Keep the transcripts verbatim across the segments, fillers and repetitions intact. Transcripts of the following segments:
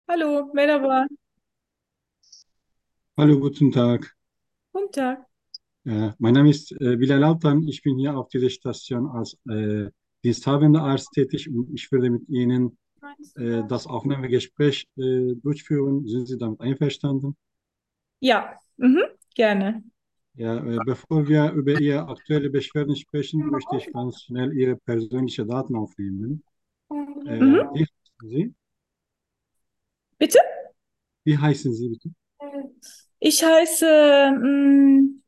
Hallo, Merhaba. Hallo, guten Tag. Guten Tag. Äh, mein Name ist äh, Bilal Altan. Ich bin hier auf dieser Station als äh, diensthabender Arzt tätig und ich würde mit Ihnen äh, das Aufnahmegespräch äh, durchführen. Sind Sie damit einverstanden? Ja, mhm, gerne. Ja, äh, bevor wir über Ihre aktuelle Beschwerden sprechen, möchte ich ganz schnell Ihre persönlichen Daten aufnehmen. Äh, Mhm. wie heißen Sie? Bitte? Wie heißen Sie bitte? Ich heiße, mm,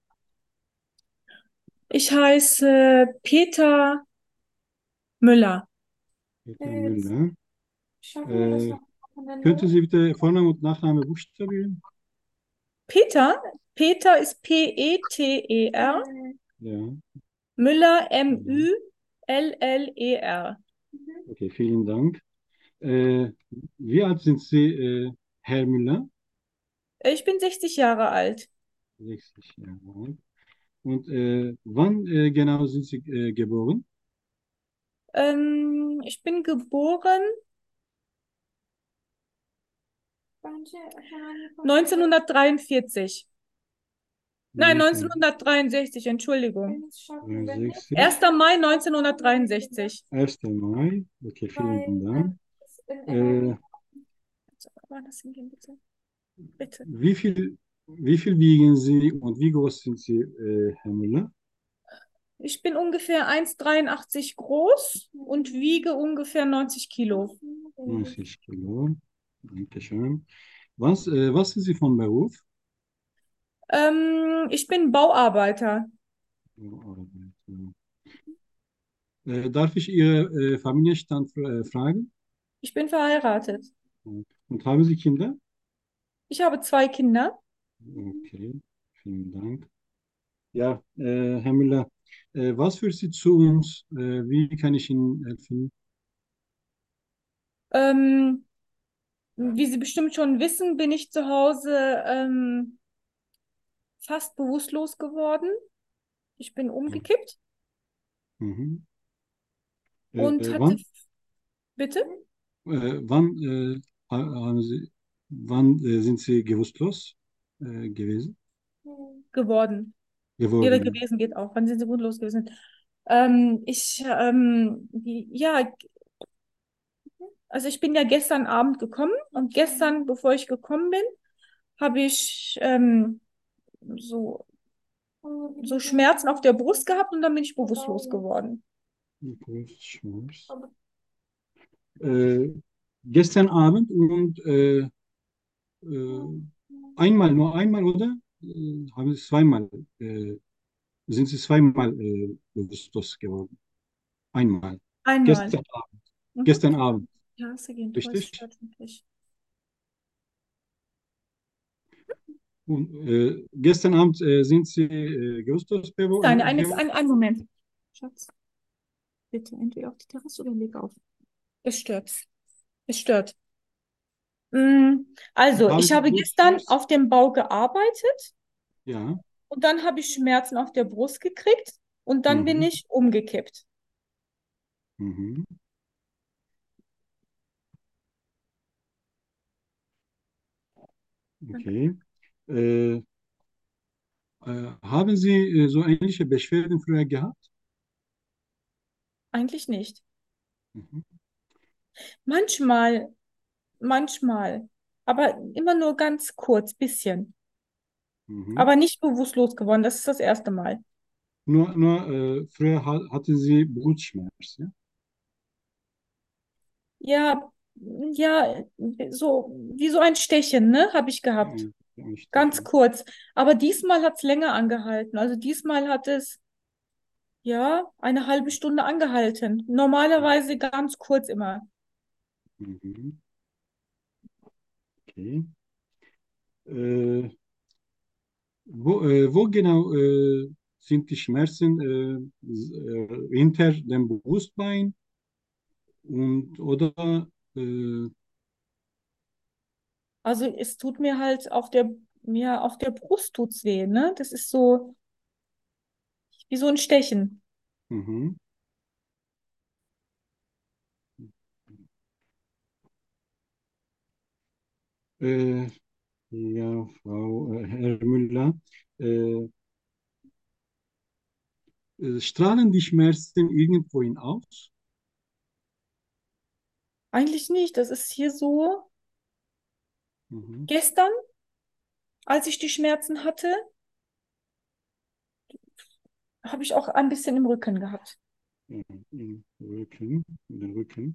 ich heiße Peter Müller. Peter Müller. Äh, Könnten Sie bitte Vorname und Nachname buchstabieren? Peter? Peter ist P E T E R. Ja. Müller Ja. M Ü L L E R. Okay, vielen Dank. Äh, Wie alt sind Sie, äh, Herr Müller? Ich bin sechzig Jahre alt. sechzig Jahre alt. Und äh, wann äh, genau sind Sie äh, geboren? Ähm, ich bin geboren neunzehnhundertdreiundvierzig. Nein, neunzehnhundertdreiundsechzig, Entschuldigung. neunzehnhundertdreiundsechzig. erster Mai neunzehnhundertdreiundsechzig. erster Mai. Okay, vielen Dank. Äh, Woanders hingehen, bitte. Bitte. wie viel, wie viel wiegen Sie und wie groß sind Sie, äh, Herr Müller? Ich bin ungefähr eins Komma dreiundachtzig groß und wiege ungefähr neunzig Kilo. neunzig Kilo. Dankeschön. Was, äh, was sind Sie von Beruf? Ähm, ich bin Bauarbeiter. Äh, darf ich Ihre äh, Familienstand äh, fragen? Ich bin verheiratet. Und haben Sie Kinder? Ich habe zwei Kinder. Okay, vielen Dank. Ja, äh, Herr Müller, äh, was führt Sie zu uns? Äh, wie kann ich Ihnen helfen? Ähm, wie Sie bestimmt schon wissen, bin ich zu Hause ähm, fast bewusstlos geworden. Ich bin Ja. umgekippt Mhm. und Äh, hatte, wann, bitte, äh, wann, äh, ha- haben Sie, wann äh, sind Sie bewusstlos äh, gewesen? geworden. Ihre Geworden. gewesen geht auch. Wann sind Sie bewusstlos gewesen? Ähm, ich, ähm, die, ja, also ich bin ja gestern Abend gekommen und gestern, bevor ich gekommen bin, habe ich ähm, so, so Schmerzen auf der Brust gehabt und dann bin ich bewusstlos geworden. Brustschmerz. Äh, Gestern Abend und äh, äh, einmal, nur einmal, oder? Äh, haben Sie zweimal, äh, sind Sie zweimal äh, bewusstlos geworden? Einmal. Einmal. Gestern Abend. Mhm. Gestern Abend, Ja, sie gehen, wo ist richtig? stört wirklich. Und, äh, gestern Abend äh, sind Sie äh, bewusstlos Nein, bewo- ein, geworden? ein, ein Moment. Schatz, bitte entweder auf die Terrasse oder leg auf. Es stört. Es stört. Mm, Und Also, haben ich Sie habe gestern Brustschmerz? auf dem Bau gearbeitet Ja. und dann habe ich Schmerzen auf der Brust gekriegt und dann bin Mhm. ich umgekippt. Mhm. Okay. Äh, äh, Haben Sie äh, so ähnliche Beschwerden früher gehabt? Eigentlich nicht. Mhm. Manchmal, manchmal, aber immer nur ganz kurz, bisschen. Mhm. Aber nicht bewusstlos geworden. Das ist das erste Mal. Nur, nur äh, früher ha hatten Sie Brustschmerz, ja? Ja, ja, so wie so ein Stechen, ne, habe ich Ja, gehabt. ja, richtig. Ganz kurz. Aber diesmal hat es länger angehalten. Also diesmal hat es, ja, eine halbe Stunde angehalten. Normalerweise ganz kurz immer. Mhm. Okay. Äh, wo, äh, wo genau äh, sind die Schmerzen? Äh, s- äh, hinter dem Brustbein und oder äh, Also es tut mir halt auf der, ja, auf der Brust tut's weh, ne? Das ist so wie so ein Stechen. mhm. Äh, ja, Frau äh, Herr Müller, äh, äh, strahlen die Schmerzen irgendwohin aus? Eigentlich nicht. Das ist hier so. Mhm. Gestern, als ich die Schmerzen hatte, habe ich auch ein bisschen im Rücken gehabt. Ja, im Rücken, in den Rücken.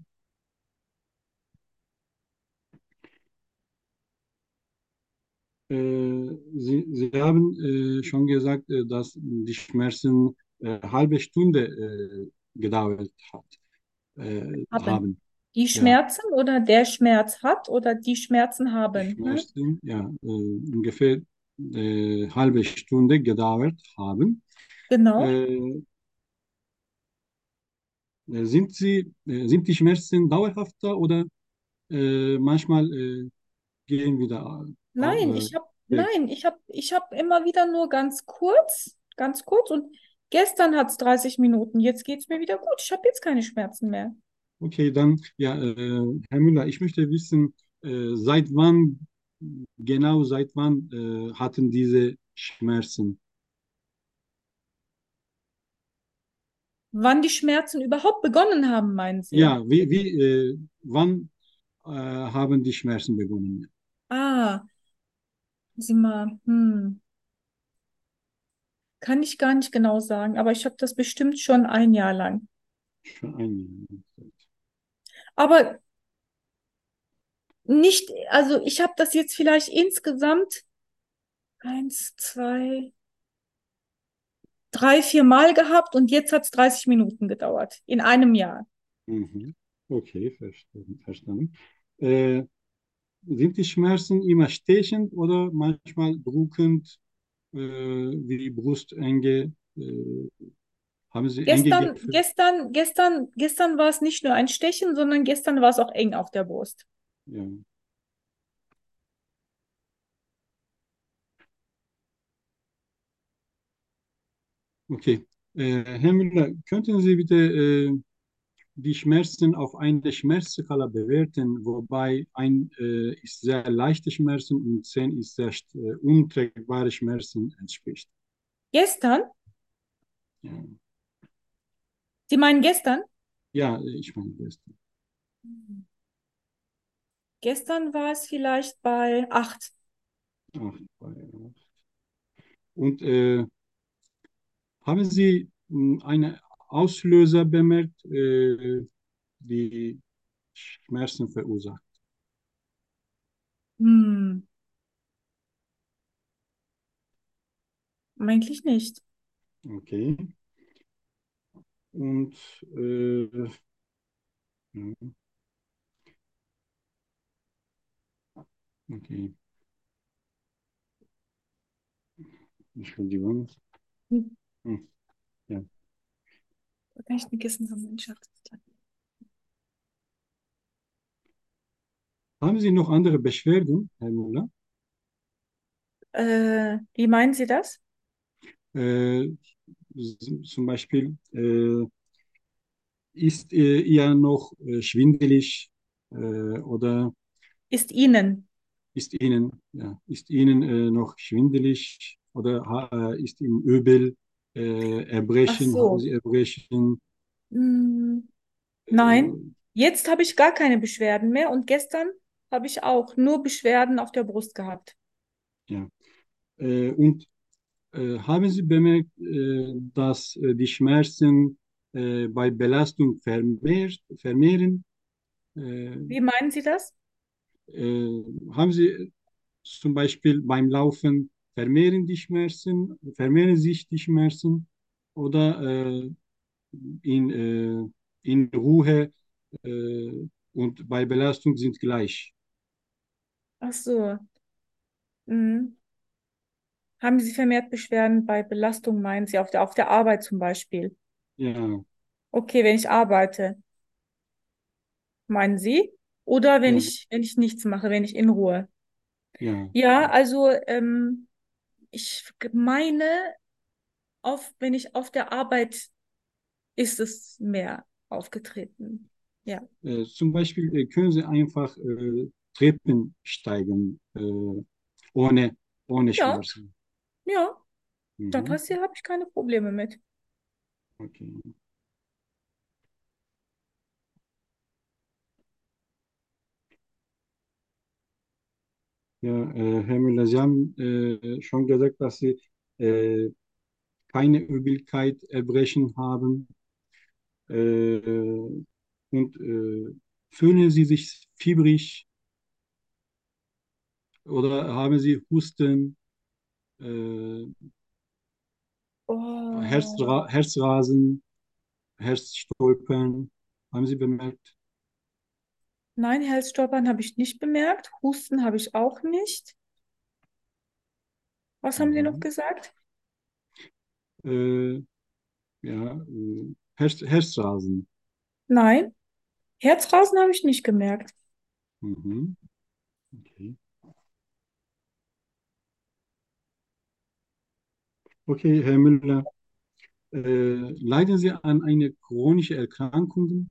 Äh, Sie, Sie haben äh, schon gesagt, äh, dass die Schmerzen äh, halbe Stunde äh, gedauert hat, äh, Haben. haben. Die Ja, Schmerzen oder der Schmerz hat oder die Schmerzen die haben. Ne? Schmerzen, ja, äh, ungefähr äh, halbe Stunde gedauert haben. Genau. Äh, sind Sie, äh, sind die Schmerzen dauerhafter oder äh, manchmal äh, gehen wieder Nein, äh, ich habe, weg? nein, ich habe, ich habe immer wieder nur ganz kurz, ganz kurz und gestern hat es dreißig Minuten. Jetzt geht es mir wieder gut. Ich habe jetzt keine Schmerzen mehr. Okay, dann, ja, äh, Herr Müller, ich möchte wissen, äh, seit wann, genau seit wann äh, hatten diese Schmerzen? Wann die Schmerzen überhaupt begonnen haben, meinen Sie? Ja, wie, wie, äh, wann äh, haben die Schmerzen begonnen? Ah, sieh mal, hm, kann ich gar nicht genau sagen, aber ich habe das bestimmt schon ein Jahr lang. Schon ein Jahr. Aber nicht, also ich habe das jetzt vielleicht insgesamt eins, zwei, drei, vier Mal gehabt und jetzt hat es dreißig Minuten gedauert. In einem Jahr. Mhm. Okay, verstanden. verstanden. Äh, sind die Schmerzen immer stechend oder manchmal drückend, äh, wie Brustenge? Äh, haben Sie enge Gestern, Gefühle? gestern, gestern, gestern war es nicht nur ein Stechen, sondern gestern war es auch eng auf der Brust. Ja. Okay. Äh, Herr Müller, könnten Sie bitte äh, die Schmerzen auf eine Schmerzskala bewerten, wobei ein äh, ist sehr leichte Schmerzen und zehn ist sehr äh, untragbare Schmerzen entspricht? Gestern? Ja, Sie meinen gestern? ja ich meine das. Gestern war es vielleicht bei acht. Ach, ja. Und äh, haben Sie mh, einen Auslöser bemerkt, äh, die Schmerzen verursacht? Hm, eigentlich nicht. Okay. Und äh, ja, okay. Entschuldigung. Hm, Hm, ja. kann ich vergessen haben, mein Schatz. Haben Sie noch andere Beschwerden, Herr Müller? Äh, wie meinen Sie das? Äh, zum Beispiel äh, ist äh, ihr noch äh, schwindelig äh, oder Ist Ihnen. ist Ihnen, ja, ist Ihnen äh, noch schwindelig oder ha, äh, ist Ihnen übel, äh, Ach Erbrechen, haben so. Sie Erbrechen? Hm, nein, Äh, jetzt habe ich gar keine Beschwerden mehr und gestern habe ich auch nur Beschwerden auf der Brust gehabt. ja. Äh, und äh, haben Sie bemerkt, äh, dass äh, die Schmerzen äh, bei Belastung vermehrt, vermehren? Äh, Wie meinen Sie das? äh, haben Sie zum Beispiel beim Laufen vermehren die Schmerzen, vermehren sich die Schmerzen oder äh, in, äh, in Ruhe äh, und bei Belastung sind gleich? Ach so. Hm. Haben Sie vermehrt Beschwerden bei Belastung, meinen Sie, auf der, auf der Arbeit zum Beispiel? Ja, Okay, wenn ich arbeite, meinen Sie? Oder wenn ja, ich, wenn ich nichts mache, wenn ich in Ruhe? ja. Ja, also ähm, ich meine, auf, wenn ich auf der Arbeit ist es mehr aufgetreten. Ja. Äh, zum Beispiel äh, können Sie einfach äh, Treppen steigen, äh, ohne, ohne Ja, Schmerzen. ja, da Mhm. passiert, habe ich keine Probleme mit. Okay. Ja, äh, Herr Müller, Sie haben äh, schon gesagt, dass Sie äh, keine Übelkeit, Erbrechen haben. Äh, und äh, fühlen Sie sich fiebrig oder haben Sie Husten, äh, Oh, Herzra Herzrasen, Herzstolpern? Haben Sie bemerkt? nein, Halsstolpern habe ich nicht bemerkt. Husten habe ich auch nicht. Was haben Sie noch Mhm. gesagt? Äh, ja, äh, Herz Herzrasen. Nein, Herzrasen habe ich nicht gemerkt. Mhm. Okay. Okay, Herr Müller, äh, leiden Sie an einer chronischen Erkrankung?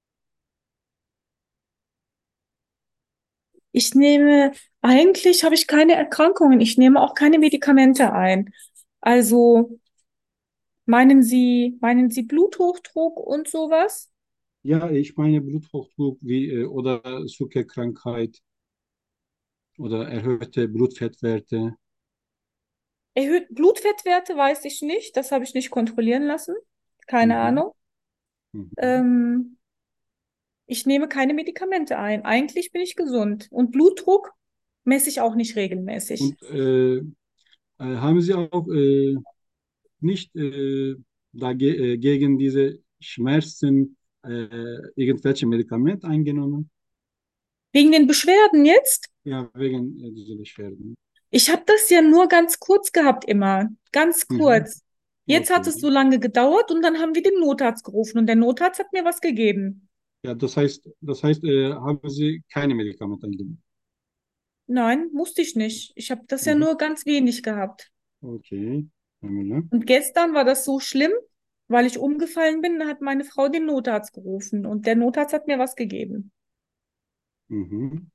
Ich nehme, eigentlich habe ich keine Erkrankungen. Ich nehme auch keine Medikamente ein. Also meinen Sie, meinen Sie Bluthochdruck und sowas? Ja, ich meine Bluthochdruck wie, äh, oder Zuckerkrankheit oder erhöhte Blutfettwerte. Erhöht Blutfettwerte weiß ich nicht. Das habe ich nicht kontrollieren lassen. Keine Mhm. Ahnung. Mhm. Ähm, Ich nehme keine Medikamente ein. Eigentlich bin ich gesund. Und Blutdruck messe ich auch nicht regelmäßig. Und äh, äh, haben Sie auch äh, nicht äh, dage äh, gegen diese Schmerzen äh, irgendwelche Medikamente eingenommen? Wegen den Beschwerden jetzt? Ja, wegen äh, dieser Beschwerden. Ich habe das ja nur ganz kurz gehabt immer. Ganz Mhm. kurz. Jetzt hat Okay. es so lange gedauert und dann haben wir den Notarzt gerufen und der Notarzt hat mir was gegeben. Ja, das heißt, das heißt, äh, haben Sie keine Medikamente eingenommen? Nein, musste ich nicht. Ich habe das ja Mhm. nur ganz wenig gehabt. Okay, Herr Müller. Und gestern war das so schlimm, weil ich umgefallen bin, da hat meine Frau den Notarzt gerufen und der Notarzt hat mir was gegeben. Mhm.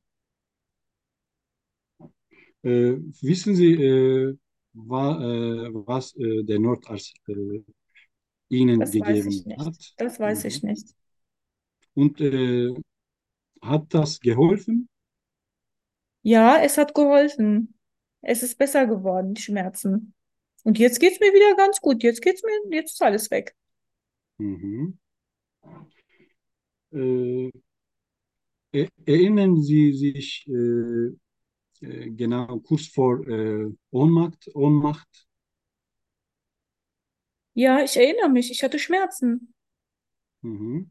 Äh, wissen Sie, äh, wa, äh, was äh, der Notarzt äh, Ihnen Das weiß ich gegeben nicht. hat? Das weiß ich Mhm. nicht. Und äh, hat das geholfen? Ja, es hat geholfen. Es ist besser geworden, die Schmerzen. Und jetzt geht's mir wieder ganz gut. Jetzt geht's mir, jetzt ist alles weg. Mhm. Äh, er, erinnern Sie sich äh, äh, genau kurz vor äh, Ohnmacht, Ohnmacht? Ja, ich erinnere mich, ich hatte Schmerzen. Mhm.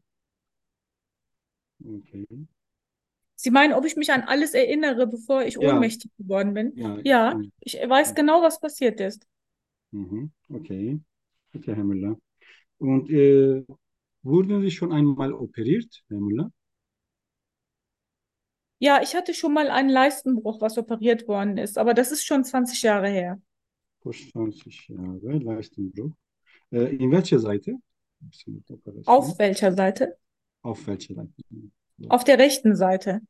Okay. Sie meinen, ob ich mich an alles erinnere, bevor ich Ja, ohnmächtig geworden bin? ja, ich Ja, meine. ich weiß genau, was passiert ist. Mhm. Okay. Okay, Herr Müller. Und äh, wurden Sie schon einmal operiert, Herr Müller? Ja, ich hatte schon mal einen Leistenbruch, was operiert worden ist, aber das ist schon zwanzig Jahre her. Vor zwanzig Jahre, Leistenbruch. Äh, in welcher Seite? Bisschen Auf Operation. welcher Seite? Auf welcher Seite? So, Auf der rechten Seite.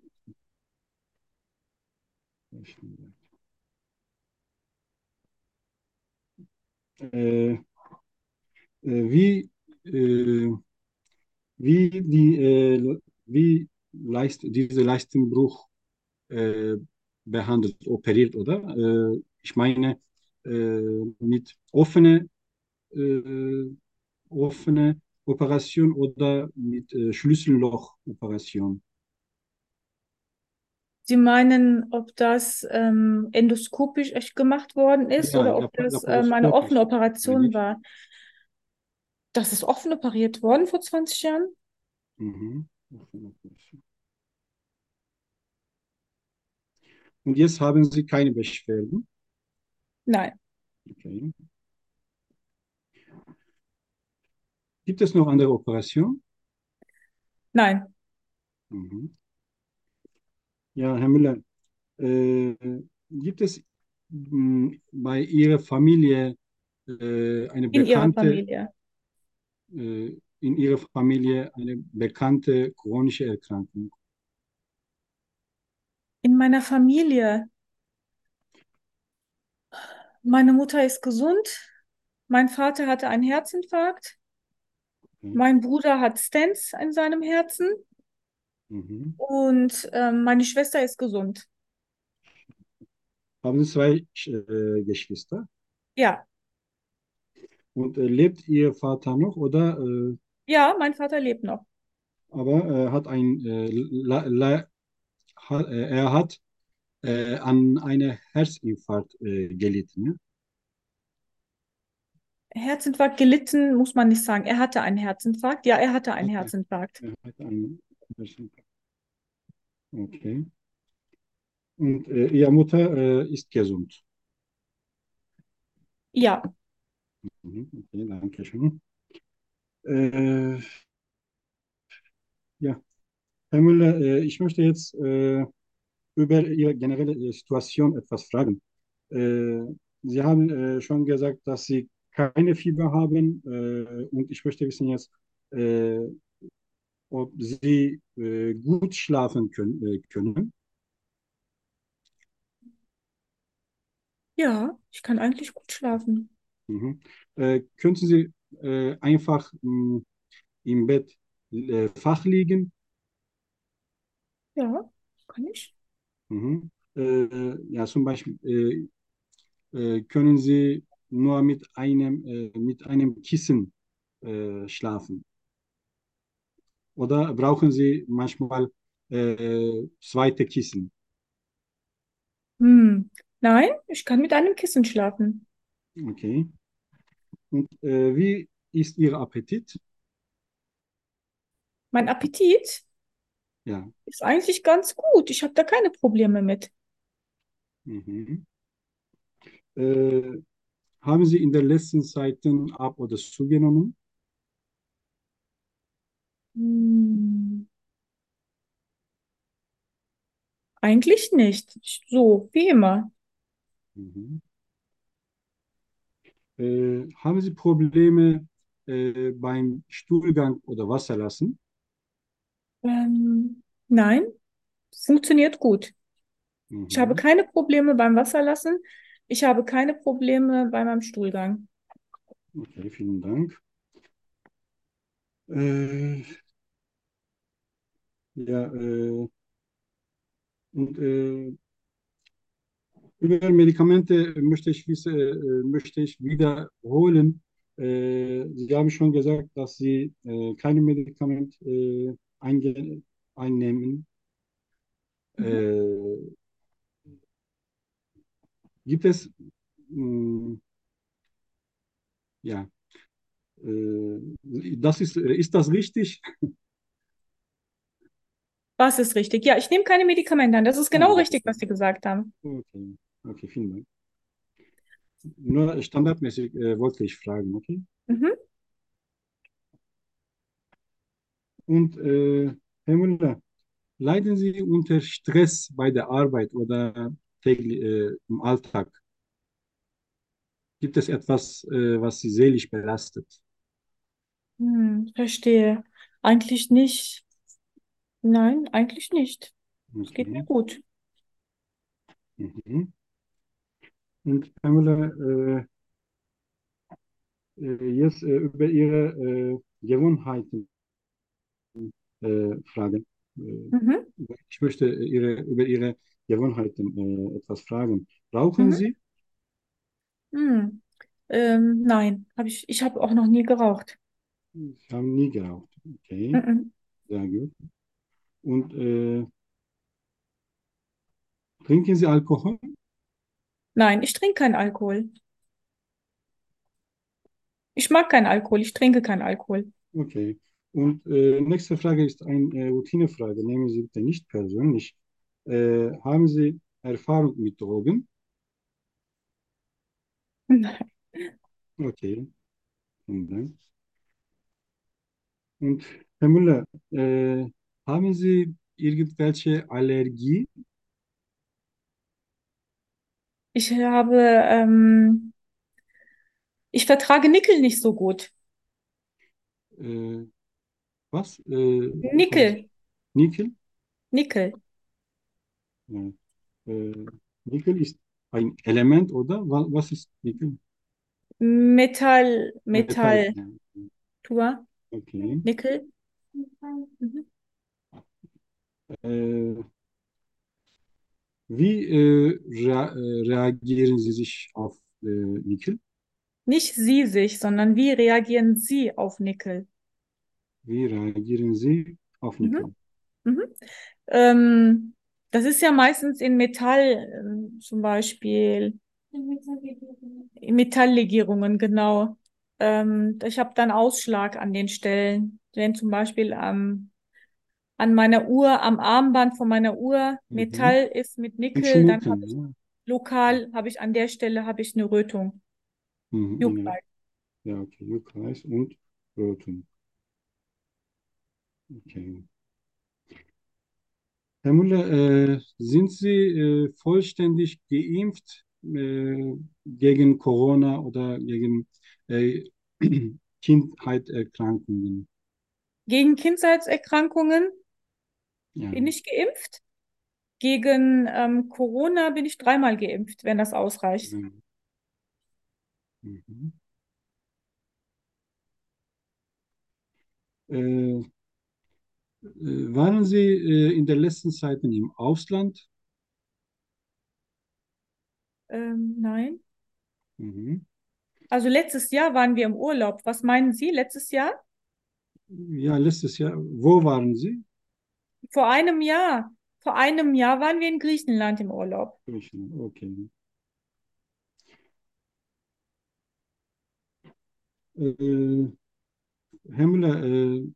äh, äh, wie, äh, wie, die, äh, wie Leist, diese Leistenbruch äh, behandelt, operiert, oder? Äh, ich meine, äh, mit offene, äh, offene Operation oder mit äh, Schlüssellochoperation. Sie meinen, ob das ähm, endoskopisch echt gemacht worden ist Ja, oder ob lap das ähm, eine offene laparoskopisch, meine Operation ich. war? Das ist offen operiert worden vor zwanzig Jahren? Mhm. Offene Operation. Und jetzt haben Sie keine Beschwerden. Nein, Okay. Gibt es noch andere Operationen? nein, Mhm. Ja, Herr Müller, äh, gibt es mh, bei Ihrer Familie äh, eine in Ihrer bekannte, Familie. äh, in Ihrer Familie eine bekannte chronische Erkrankung? In meiner Familie. Meine Mutter ist gesund. Mein Vater hatte einen Herzinfarkt. Okay. Mein Bruder hat Stents in seinem Herzen. Mhm. Und ähm, meine Schwester ist gesund. Haben Sie zwei äh, Geschwister? Ja, Und äh, lebt Ihr Vater noch oder äh, ja, mein Vater lebt noch. aber äh, hat ein äh, la, la, ha, äh, er hat äh, an einem Herzinfarkt äh, gelitten, ja? Herzinfarkt gelitten, muss man nicht sagen. Er hatte einen Herzinfarkt. Ja, er hatte einen Hat er, Herzinfarkt. er hat einen Herzinfarkt. Okay. Und äh, Ihre Mutter äh, ist gesund. Ja, Mhm. Okay, danke schön. Äh, ja, Herr Müller, äh, ich möchte jetzt äh, über Ihre generelle äh, Situation etwas fragen. Äh, Sie haben äh, schon gesagt, dass Sie keine Fieber haben äh, und ich möchte wissen jetzt, äh, ob Sie äh, gut schlafen können, äh, können. ja, ich kann eigentlich gut schlafen. Mhm. Äh, könnten Sie äh, einfach mh, im Bett äh, flach liegen? Ja, kann ich. Mhm. Äh, ja, zum Beispiel äh, äh, können Sie nur mit einem, äh, mit einem Kissen äh, schlafen. Oder brauchen Sie manchmal äh, zweite Kissen? Hm. Nein, ich kann mit einem Kissen schlafen. Okay. Und äh, wie ist Ihr Appetit? Mein Appetit Ja. ist eigentlich ganz gut. Ich habe da keine Probleme mit. Mhm. Äh, haben Sie in der letzten Zeit ab oder zugenommen? Hm. Eigentlich nicht. So, wie immer. Mhm. Äh, haben Sie Probleme äh, beim Stuhlgang oder Wasserlassen? Ähm, nein, funktioniert gut. Ich habe Mhm. keine Probleme beim Wasserlassen. Ich habe keine Probleme bei meinem Stuhlgang. Okay, vielen Dank. Äh, ja, äh, und äh, über Medikamente möchte ich, wissen, äh, möchte ich wiederholen. Äh, Sie haben schon gesagt, dass Sie äh, keine Medikamente äh, einge einnehmen. Mhm. Äh, gibt es, mh, ja, äh, das ist, ist das richtig? Was ist richtig? Ja, ich nehme keine Medikamente an. Das ist Ah, genau das richtig, ist was Sie gesagt haben. okay. Okay, vielen Dank. Nur standardmäßig äh, wollte ich fragen, okay? Mhm. Und äh, Herr Müller, leiden Sie unter Stress bei der Arbeit oder täglich, äh, im Alltag? Gibt es etwas, äh, was Sie seelisch belastet? Hm, verstehe. Eigentlich nicht. Nein, eigentlich nicht. Es geht mir Okay. gut. Mhm. Und Herr Müller, äh, äh, jetzt äh, über Ihre äh, Gewohnheiten äh, fragen. Äh, Mhm. ich möchte Ihre, über Ihre Gewohnheiten äh, etwas fragen. Rauchen Mhm. Sie? Hm. Ähm, nein, habe ich, ich habe auch noch nie geraucht. Sie haben nie geraucht. Okay, Mhm. sehr gut. Und äh, trinken Sie Alkohol? Nein, ich trinke keinen Alkohol. Ich mag keinen Alkohol. Ich trinke keinen Alkohol. Okay. Und äh, nächste Frage ist eine äh, Routinefrage. Nehmen Sie bitte nicht persönlich. Äh, haben Sie Erfahrung mit Drogen? Nein. Okay, vielen Dank. Und Herr Müller, äh, haben Sie irgendwelche Allergie? Ich habe, ähm, ich vertrage Nickel nicht so gut. Äh, was? Äh, haben Sie Nickel, Nickel? Nickel. Ja. Äh, Nickel ist ein Element, oder? Wa- Was ist Nickel? Metall, Metall. Metall, Ja. Tua, Okay. Nickel. Mhm. Äh, Wie äh, rea äh, reagieren Sie sich auf äh, Nickel? Nicht Sie sich, sondern wie reagieren Sie auf Nickel? Wie reagieren Sie auf Mhm. Nickel? Mhm. Ähm, das ist ja meistens in Metall, ähm, zum Beispiel in Metalllegierungen, genau. Ähm, ich habe dann Ausschlag an den Stellen. Wenn zum Beispiel am, an meiner Uhr, am Armband von meiner Uhr Mhm. Metall ist mit Und Nickel, dann habe Schmucken, ich ja. lokal, habe ich an der Stelle habe ich eine Rötung. Mhm. Juckt Eine, halt. ja, okay, Juckreis und Rötung. Okay. Herr Müller, äh, sind Sie äh, vollständig geimpft äh, gegen Corona oder gegen äh, Kindheitserkrankungen? Gegen Kindheitserkrankungen Ja. bin ich geimpft. Gegen ähm, Corona bin ich dreimal geimpft, wenn das ausreicht. Mhm. Mhm. Äh, äh, Waren Sie äh, in der letzten Zeit im Ausland? Ähm, nein. Mhm. Also letztes Jahr waren wir im Urlaub. Was meinen Sie, letztes Jahr? Ja, letztes Jahr. Wo waren Sie? Vor einem Jahr. Vor einem Jahr waren wir in Griechenland im Urlaub. Griechenland. Okay. Äh, Herr Müller, äh,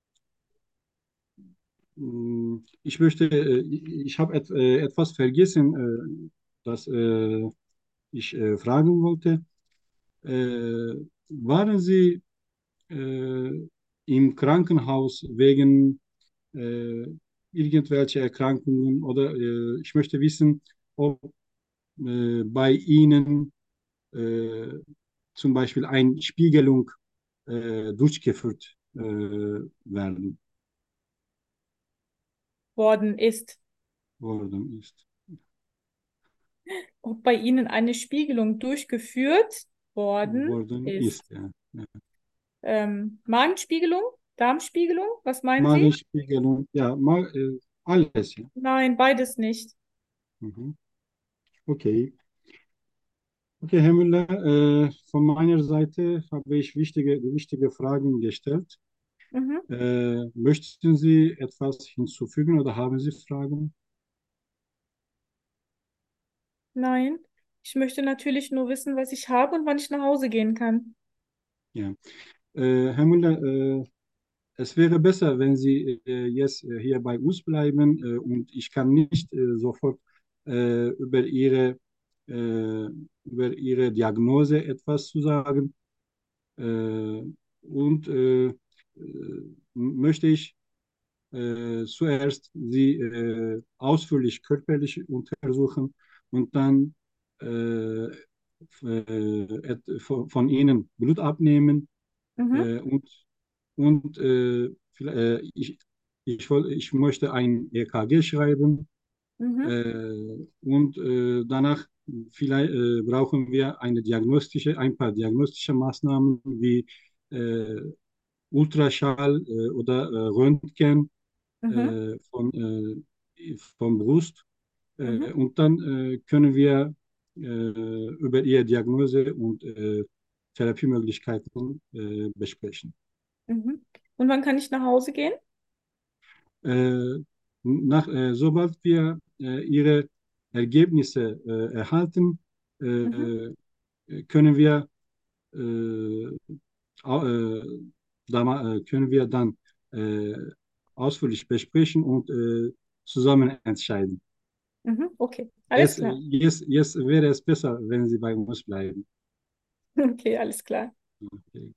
mh, ich möchte, äh, ich habe et, äh, etwas vergessen, äh, das äh, ich äh, fragen wollte. Äh, Waren Sie äh, im Krankenhaus wegen äh, irgendwelcher Erkrankungen oder äh, ich möchte wissen, ob äh, bei Ihnen äh, zum Beispiel eine Spiegelung äh, durchgeführt äh, werden Worden ist. worden ist. Ob bei Ihnen eine Spiegelung durchgeführt worden Worden ist. ist, ja. Ja. Ähm, Magenspiegelung? Darmspiegelung? Was meinen Sie? Magenspiegelung, ja, ma äh, alles, ja. Nein, beides nicht. Mhm. Okay. Okay, Herr Müller, äh, von meiner Seite habe ich wichtige, wichtige Fragen gestellt. Mhm. Äh, möchten Sie etwas hinzufügen oder haben Sie Fragen? Nein. Ich möchte natürlich nur wissen, was ich habe und wann ich nach Hause gehen kann. Ja. Äh, Herr Müller, äh, es wäre besser, wenn Sie äh, jetzt äh, hier bei uns bleiben äh, und ich kann nicht äh, sofort äh, über Ihre, äh, über Ihre Diagnose etwas zu sagen. Äh, und äh, äh, möchte ich äh, zuerst Sie äh, ausführlich körperlich untersuchen und dann äh, f- äh, et- von, von Ihnen Blut abnehmen Mhm. äh, und, und äh, vielleicht, äh, ich, ich, woll- ich möchte ein E K G schreiben Mhm. äh, und äh, danach vielleicht äh, brauchen wir eine diagnostische, ein paar diagnostische Maßnahmen wie äh, Ultraschall äh, oder äh, Röntgen Mhm. äh, von, äh, von Brust. Mhm. Äh, und dann äh, können wir äh, über ihre Diagnose und äh, Therapiemöglichkeiten äh, besprechen. Mhm. Und wann kann ich nach Hause gehen? Äh, nach, äh, sobald wir äh, ihre Ergebnisse äh, erhalten, Mhm. äh, können wir, äh, au- äh, da, äh, können wir dann äh, ausführlich besprechen und äh, zusammen entscheiden. Mhm. Okay, alles Jetzt, klar. jetzt, jetzt wäre es besser, wenn Sie bei uns bleiben. Okay, alles klar. Okay.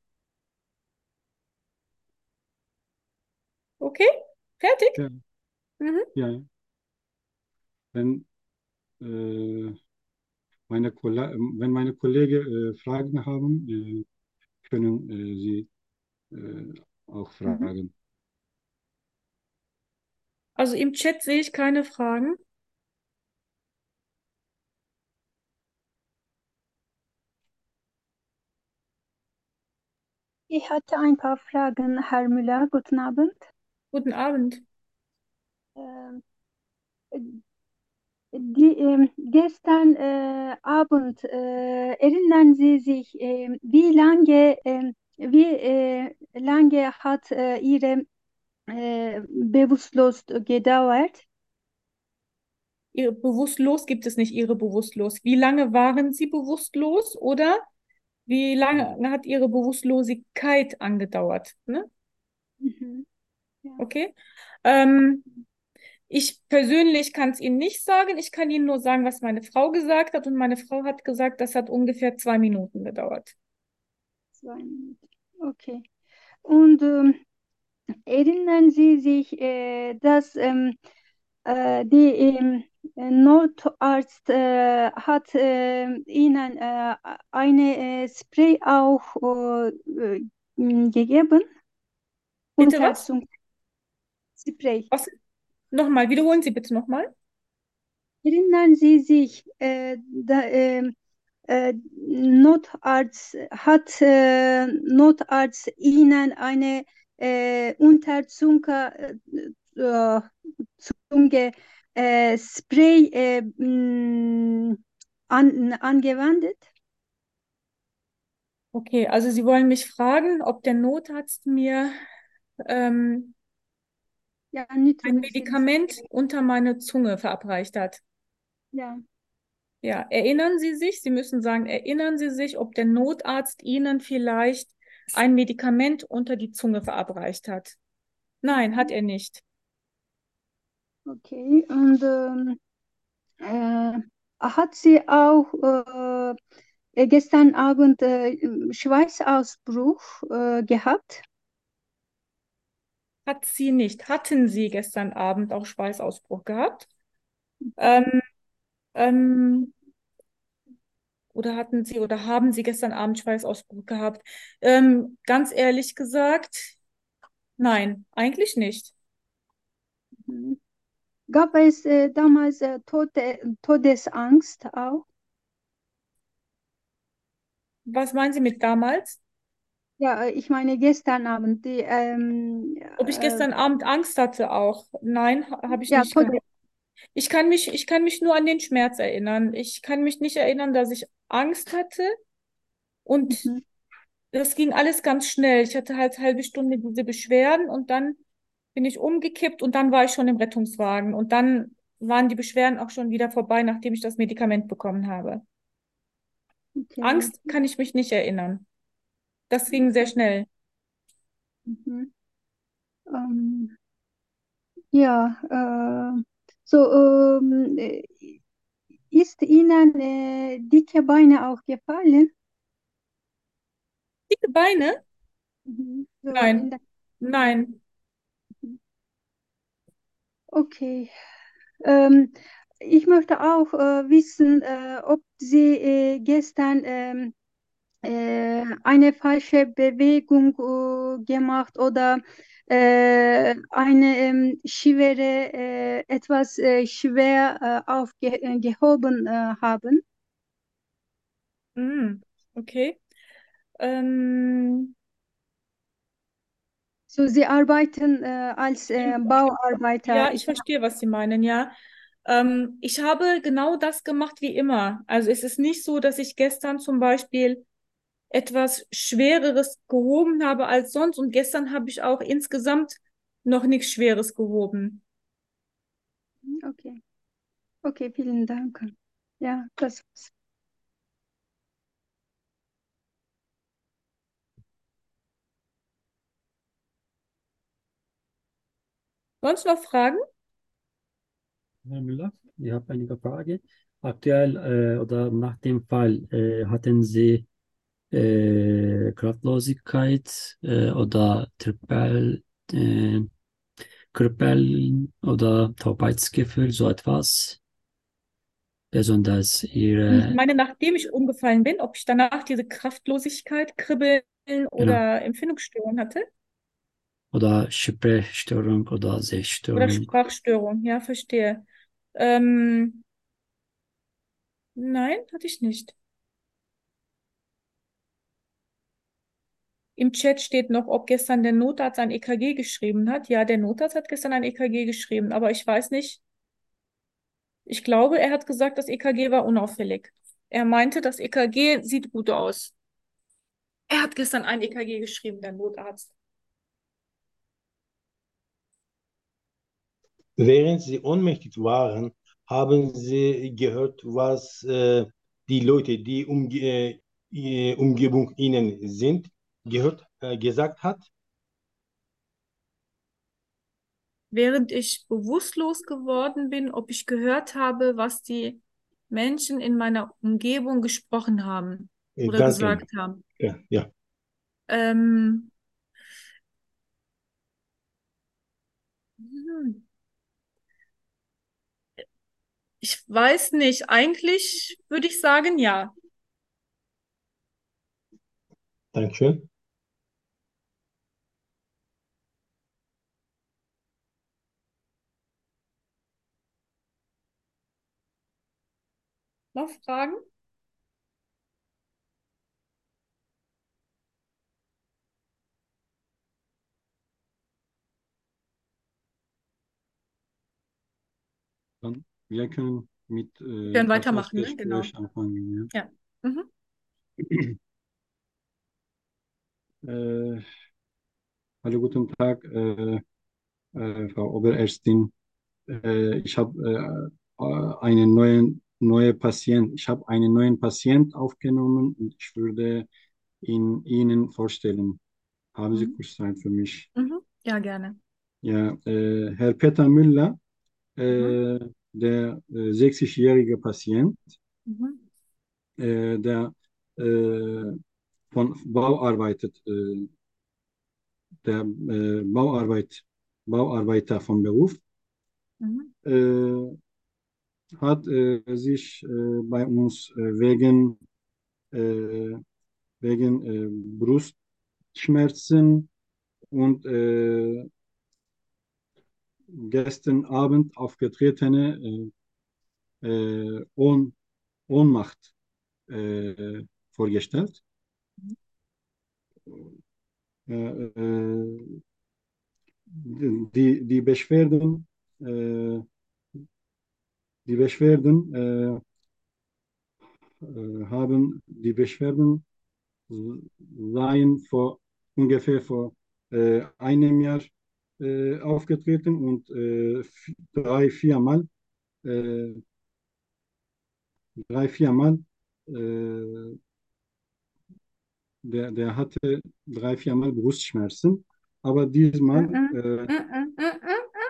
Okay, fertig? Ja, Mhm. ja. Wenn, äh, meine Kolle wenn meine Kollegen äh, Fragen haben, äh, können äh, Sie äh, auch Mhm. fragen. Also im Chat sehe ich keine Fragen. Ich hatte ein paar Fragen, Herr Müller. Guten Abend. Guten Abend. Ähm, die, ähm, gestern äh, Abend, äh, erinnern Sie sich, ähm, wie lange, ähm, wie äh, lange hat äh, Ihre äh, Bewusstlos gedauert? Ihre bewusstlos gibt es nicht, Ihre bewusstlos. Wie lange waren Sie bewusstlos oder wie lange hat Ihre Bewusstlosigkeit angedauert? Ne? Mhm. Ja, Okay. Ähm, ich persönlich kann es Ihnen nicht sagen. Ich kann Ihnen nur sagen, was meine Frau gesagt hat. Und meine Frau hat gesagt, das hat ungefähr zwei Minuten gedauert. zwei Minuten. Okay. Und ähm, erinnern Sie sich, äh, dass ähm, Äh, die ähm, äh, Notarzt äh, hat äh, Ihnen äh, eine äh, Spray auch äh, äh, gegeben. Bitte was? Unterzug Spray. Was? Nochmal, wiederholen Sie bitte nochmal. Erinnern Sie sich, äh, da, ähm, äh, Notarzt hat äh, Notarzt Ihnen eine äh, Unterzunge äh, äh, Zunge, äh, Spray äh, mh, an, angewendet? Okay, also Sie wollen mich fragen, ob der Notarzt mir ähm, Ja, ein lütfen Sie das. Medikament unter meine Zunge verabreicht hat. Ja. Ja, erinnern Sie sich, Sie müssen sagen, erinnern Sie sich, ob der Notarzt Ihnen vielleicht ein Medikament unter die Zunge verabreicht hat? Nein, hat Mhm. er nicht. Okay, und ähm, äh, hat sie auch äh, äh, gestern Abend äh, Schweißausbruch äh, gehabt? Hat sie nicht. Hatten Sie gestern Abend auch Schweißausbruch gehabt? Mhm. Ähm, ähm, oder hatten Sie oder haben Sie gestern Abend Schweißausbruch gehabt? Ähm, ganz ehrlich gesagt, nein, eigentlich nicht. Mhm. Gab es äh, damals äh, Tode, Todesangst auch? Was meinen Sie mit damals? Ja, äh, ich meine gestern Abend, die, ähm, Ob ich äh, gestern Abend Angst hatte auch? Nein, ha- habe ich ja, nicht gehabt. Todes. Ich kann mich, ich kann mich nur an den Schmerz erinnern. Ich kann mich nicht erinnern, dass ich Angst hatte. Und Mhm. das ging alles ganz schnell. Ich hatte halt halbe Stunde diese Beschwerden und dann bin ich umgekippt und dann war ich schon im Rettungswagen. Und dann waren die Beschwerden auch schon wieder vorbei, nachdem ich das Medikament bekommen habe. Okay. Angst kann ich mich nicht erinnern. Das ging sehr Okay. schnell. Mhm. Ähm, ja, äh, so ähm, äh, ist Ihnen äh, dicke Beine auch gefallen? Dicke Beine? Mhm. So in Nein. der, Nein. okay. Ähm, ich möchte auch äh, wissen, äh, ob Sie äh, gestern ähm, äh, eine falsche Bewegung äh, gemacht oder äh, eine ähm, schwere, äh, etwas äh, schwer äh, aufgehoben äh, haben. Mm, okay. Ähm, So, Sie arbeiten äh, als äh, Bauarbeiter. Ja, Ich, ich verstehe, was Sie meinen, ja. Ähm, ich habe genau das gemacht wie immer. Also es ist nicht so, dass ich gestern zum Beispiel etwas Schwereres gehoben habe als sonst und gestern habe ich auch insgesamt noch nichts Schweres gehoben. okay, okay, vielen Dank. Ja, das war's. Sonst noch Fragen? Herr Müller, ich habe einige Frage. Aktuell äh, oder nach dem Fall äh, hatten Sie äh, Kraftlosigkeit äh, oder Trippel, äh, Kribbeln oder Taubheitsgefühl, so etwas? Besonders Ich Ihre, meine, nachdem ich umgefallen bin, ob ich danach diese Kraftlosigkeit, Kribbeln genau, oder Empfindungsstörung hatte oder Sprechstörung oder oder Sehstörung Sprachstörung, ja, verstehe. Ähm, nein, hatte ich nicht. Im Chat steht noch, ob gestern der Notarzt ein E K G geschrieben hat. Ja, der Notarzt hat gestern ein E K G geschrieben, aber ich weiß nicht. Ich glaube, er hat gesagt, das E K G war unauffällig. Er meinte, das E K G sieht gut aus. Er hat gestern ein E K G geschrieben, der Notarzt. Während Sie ohnmächtig waren, haben Sie gehört, was äh, die Leute, die Umge äh, Umgebung Ihnen sind, gehört, äh, gesagt hat? Während ich bewusstlos geworden bin, ob ich gehört habe, was die Menschen in meiner Umgebung gesprochen haben Äh, oder ganz genau. gesagt haben. Ja, ja. Ähm, hm, ich weiß nicht. Eigentlich würde ich sagen, ja. Dankeschön. Noch Fragen? Dann, wir können mit Wir äh, können das weitermachen, ne? Genau. Erstgespräch anfangen. Ja. Mhm. Ja. Äh, hallo, guten Tag, äh, äh, Frau Oberärztin. Äh, ich habe äh, äh, einen neuen neue Patient. Ich habe einen neuen Patient aufgenommen und ich würde ihn Ihnen vorstellen. Haben Sie Mhm. kurz Zeit für mich? Mhm. Ja, gerne. Ja, äh, Herr Peter Müller, Mhm. äh, der äh, sechzigjährige Patient, Mhm. äh, der äh, von Bau arbeitet, äh, der äh, Bauarbeit, Bauarbeiter vom Beruf, Mhm. äh, hat äh, sich äh, bei uns äh, wegen, äh, wegen äh, Brustschmerzen und äh, gestern Abend aufgetretene äh, äh, Ohn Ohnmacht äh, vorgestellt. Äh, äh, die, die Beschwerden, äh, die Beschwerden äh, äh, haben die Beschwerden seien vor ungefähr vor äh, einem Jahr äh, aufgetreten und äh, f- drei, viermal, äh, drei, viermal, äh, der, der hatte drei, viermal Brustschmerzen, aber diesmal, Mhm. äh, Mhm. Mhm.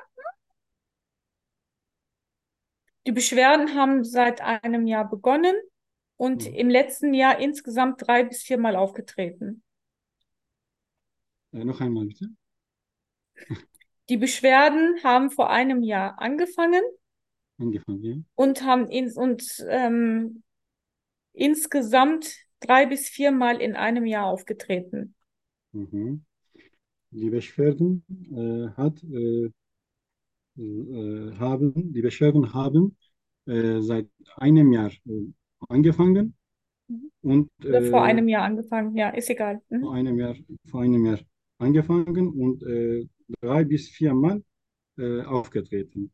Die Beschwerden haben seit einem Jahr begonnen und im letzten Jahr insgesamt drei bis viermal aufgetreten. äh, noch einmal bitte. Die Beschwerden haben vor einem Jahr angefangen Angefangen, ja. und haben ins, und, ähm, insgesamt drei bis viermal in einem Jahr aufgetreten. Mhm. Die Beschwerden äh, hat, äh, äh, haben, die Beschwerden haben äh, seit einem Jahr äh, angefangen Mhm. und Oder vor äh, einem Jahr angefangen. Ja, ist egal. vor Mhm. einem Jahr, vor einem Jahr angefangen und äh, drei bis viermal äh, aufgetreten.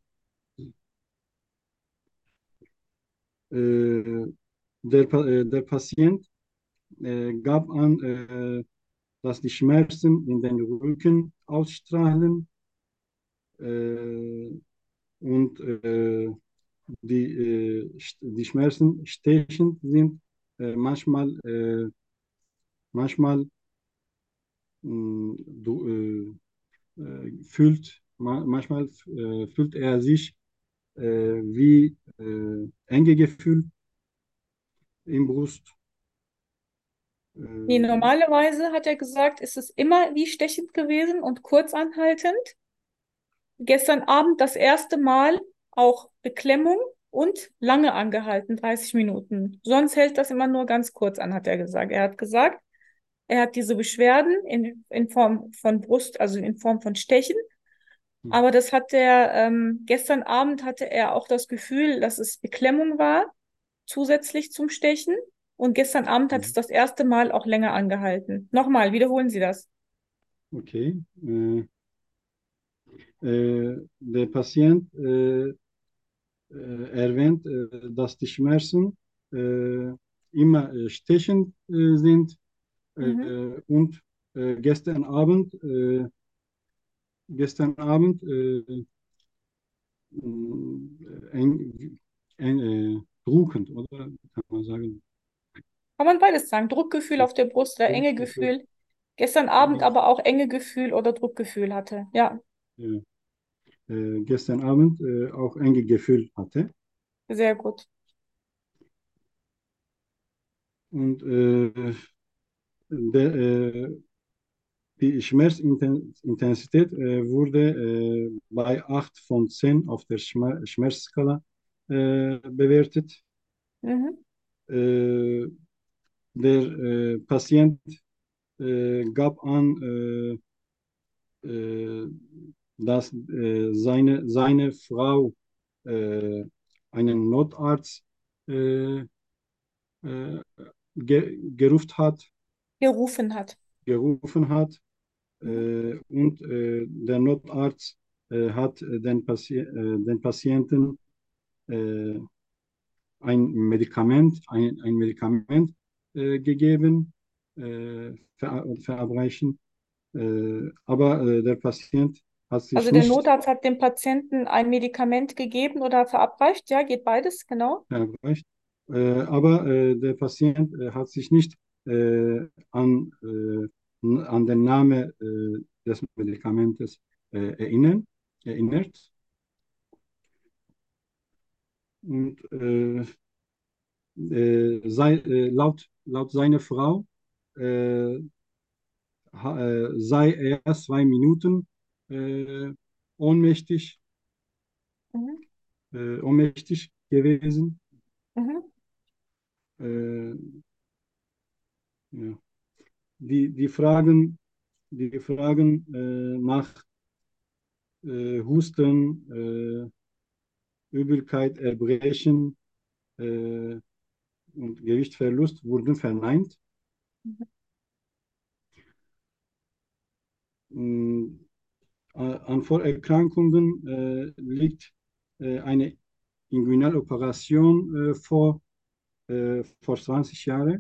Äh, der, Pa- äh, der Patient äh, gab an, äh, dass die Schmerzen in den Rücken ausstrahlen äh, und äh, die, äh, st- die Schmerzen stechend sind. Äh, manchmal, äh, manchmal mh, du, äh, äh, fühlt, ma manchmal äh, fühlt er sich äh, wie äh, enge Gefühl im Brust. Nee, Äh, normalerweise hat er gesagt, ist es immer wie stechend gewesen und kurzanhaltend. Gestern Abend das erste Mal auch Beklemmung und lange angehalten, dreißig Minuten. Sonst hält das immer nur ganz kurz an, hat er gesagt. Er hat gesagt, er hat diese Beschwerden in, in Form von Brust, also in Form von Stechen. Aber das hat er, ähm, gestern Abend hatte er auch das Gefühl, dass es Beklemmung war, zusätzlich zum Stechen. Und gestern Abend hat es Mhm. das erste Mal auch länger angehalten. Nochmal, wiederholen Sie das. Okay. Äh, äh, der Patient äh, äh, erwähnt, äh, dass die Schmerzen äh, immer äh, stechend äh, sind Mhm. äh, und äh, gestern Abend, äh, gestern Abend äh, mh, eng, eng, äh, druckend, oder kann man sagen? Kann man beides sagen. Druckgefühl auf der Brust oder enge Druckgefühl, Gefühl. Gestern Abend nicht, aber auch enge Gefühl oder Druckgefühl hatte. Ja, äh, äh, gestern Abend äh, auch enge Gefühl hatte. sehr gut. Und äh, der, äh, die Schmerzintensität äh, wurde äh, bei acht von zehn auf der Schmer Schmerzskala äh, bewertet. Mhm. Äh, der äh, Patient äh, gab an, äh, äh, dass äh, seine, seine Frau äh, einen Notarzt äh, äh, ge gerufen hat, Gerufen hat. gerufen hat Mhm. äh, und äh, der Notarzt äh, hat den, Pati äh, den Patienten äh, ein Medikament, ein, ein Medikament äh, gegeben, äh, ver verabreichen. Äh, aber äh, der Patient hat sich Also der nicht Notarzt hat dem Patienten ein Medikament gegeben oder verabreicht. Ja, geht beides, genau. verabreicht. Äh, aber äh, der Patient äh, hat sich nicht äh, an, äh, an den Namen äh, des Medikamentes äh, erinnern, erinnert. Und äh, äh, sei, äh, laut, laut seiner Frau äh, ha, äh, sei er zwei Minuten äh, ohnmächtig, Mhm. äh, ohnmächtig gewesen. Mhm. Äh, ja. Die, die Fragen, die Fragen äh, nach äh, Husten, äh, Übelkeit, Erbrechen äh, und Gewichtsverlust wurden verneint. Mm, An Vorerkrankungen äh, liegt äh, eine Inguinaloperation äh, vor, äh, vor zwanzig Jahren.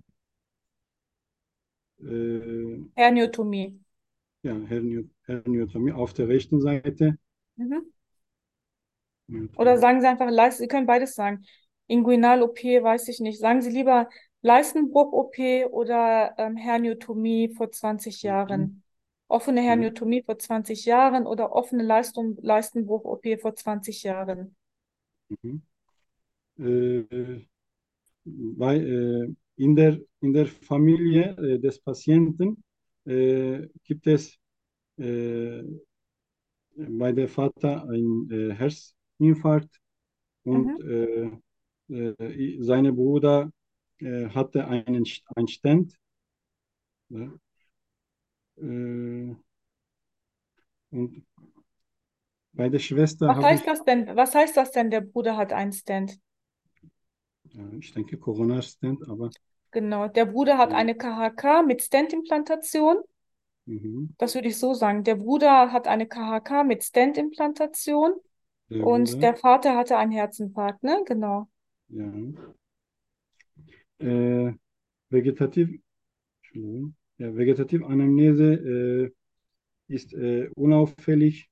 Äh, Herniotomie. ja, Hernio Herniotomie auf der rechten Seite. Mhm. Oder Herniotomie. sagen Sie einfach Leisten, Sie können beides sagen. Inguinal-O P, weiß ich nicht. Sagen Sie lieber Leistenbruch-O P oder ähm, Herniotomie vor zwanzig Mhm. Jahren. Offene Ja. Herniotomie vor zwanzig Jahren oder offene Leistung, Leistenbruch-O P vor zwanzig Jahren. Mhm. Äh, bei, äh, in der, in der Familie äh, des Patienten äh, gibt es äh, bei der Vater ein äh, Herzinfarkt und Mhm. äh, äh, sein Bruder äh, hatte einen, einen Stent. Ja, äh, und bei der Schwester Was habe heißt ich, das denn? Was heißt das denn, der Bruder hat einen Stent? ja, ich denke, Corona-Stent, aber Genau. Der Bruder hat äh, eine K H K mit Stent-Implantation. mhm, Das würde ich so sagen. Der Bruder hat eine K H K mit Stent-Implantation der und Bruder, der Vater hatte einen Herzinfarkt, ne? Genau. ja, äh, vegetativ, Entschuldigung, ja, Vegetativ-Anamnese äh, ist äh, unauffällig.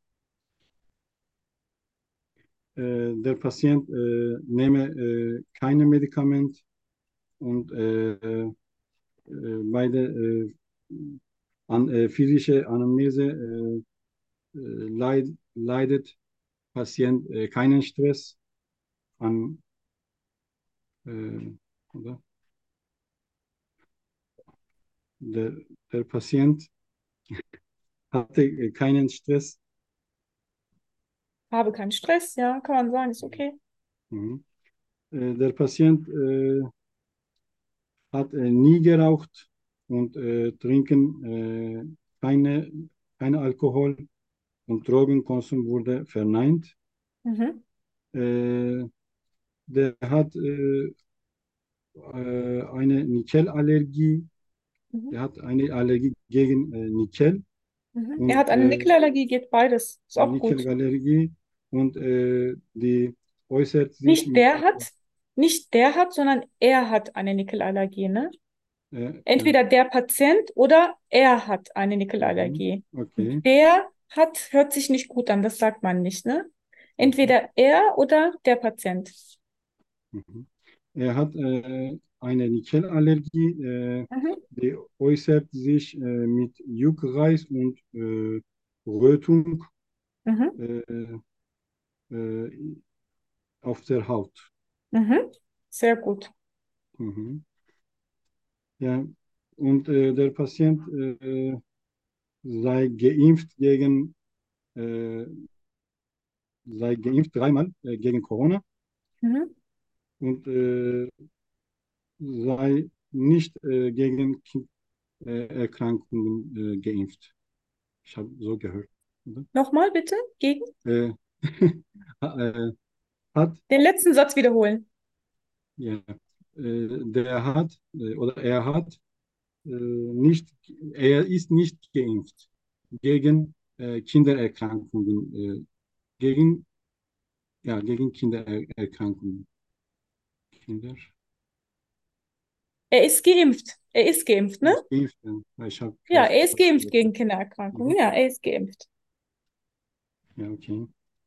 Äh, der Patient äh, nehme äh, keine Medikament und äh, äh, bei der äh, an, äh, physische Anamnese äh, äh, leid, leidet Patient äh, keinen Stress an, äh, oder? Der, der Patient hatte äh, keinen Stress. Habe keinen Stress, ja, kann man sagen, ist okay. Mhm. Äh, der Patient äh, hat äh, nie geraucht und äh, trinken äh, keine, keine Alkohol und Drogenkonsum wurde verneint. Mhm. Äh, der hat äh, äh, eine Nickelallergie. Mhm. Er hat eine Allergie gegen äh, Nickel Mhm. Er hat und eine äh, Nickelallergie, geht beides. Ist auch gut. Nickelallergie und äh, die äußert sich Nicht mit der hat, nicht der hat, sondern er hat eine Nickelallergie, ne? äh, ja, Entweder der Patient oder er hat eine mhm, Nickelallergie. okay. Der hat, hört sich nicht gut an, das sagt man nicht, ne? Mhm, Entweder er oder der Patient. mhm. Er hat äh, eine Nickelallergie, äh, Mhm. die äußert sich äh, mit Juckreiz und äh, Rötung Mhm. äh, äh, auf der Haut. Mhm. Sehr gut. Mhm. Ja, und äh, der Patient äh, sei geimpft gegen, äh, sei geimpft dreimal äh, gegen Corona Mhm. und äh, sei nicht äh, gegen äh, Erkrankungen äh, geimpft. Ich habe so gehört. Oder? Nochmal bitte, gegen Äh, äh, hat, den letzten Satz wiederholen. ja, äh, der hat äh, oder er hat äh, nicht, er ist nicht geimpft gegen äh, Kindererkrankungen, äh, gegen, ja, gegen Kindererkrankungen. Kinder, Er ist geimpft. Er ist geimpft, er ne? ist geimpft, ja. Ich habe Ja, fast er ist falsch geimpft gehört. gegen Kindererkrankungen. Mhm. Ja, er ist geimpft. Ja, okay.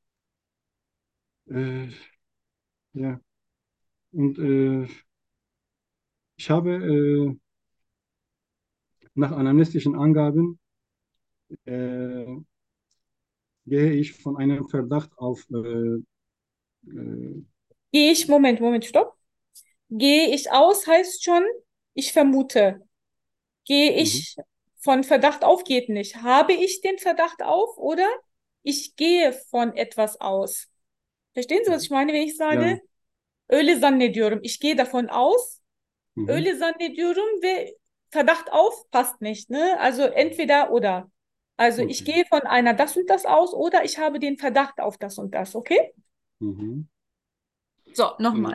Äh, ja, und äh, ich habe äh, nach anamnestischen Angaben äh, gehe ich von einem Verdacht auf äh, äh, Gehe ich, Moment, Moment, stopp. Gehe ich aus heißt schon, ich vermute. Gehe mhm, ich von Verdacht auf, geht nicht. Habe ich den Verdacht auf oder ich gehe von etwas aus? Verstehen Sie, was ich meine, wenn ich ja, sage, öyle zannediyorum. Ich gehe davon aus, mhm, öyle zannediyorum ve Verdacht auf passt nicht, ne? Also entweder oder. Also ich okay. gehe von einer das und das aus oder ich habe den Verdacht auf das und das, okay? Mhm. So, Äh, nochmal.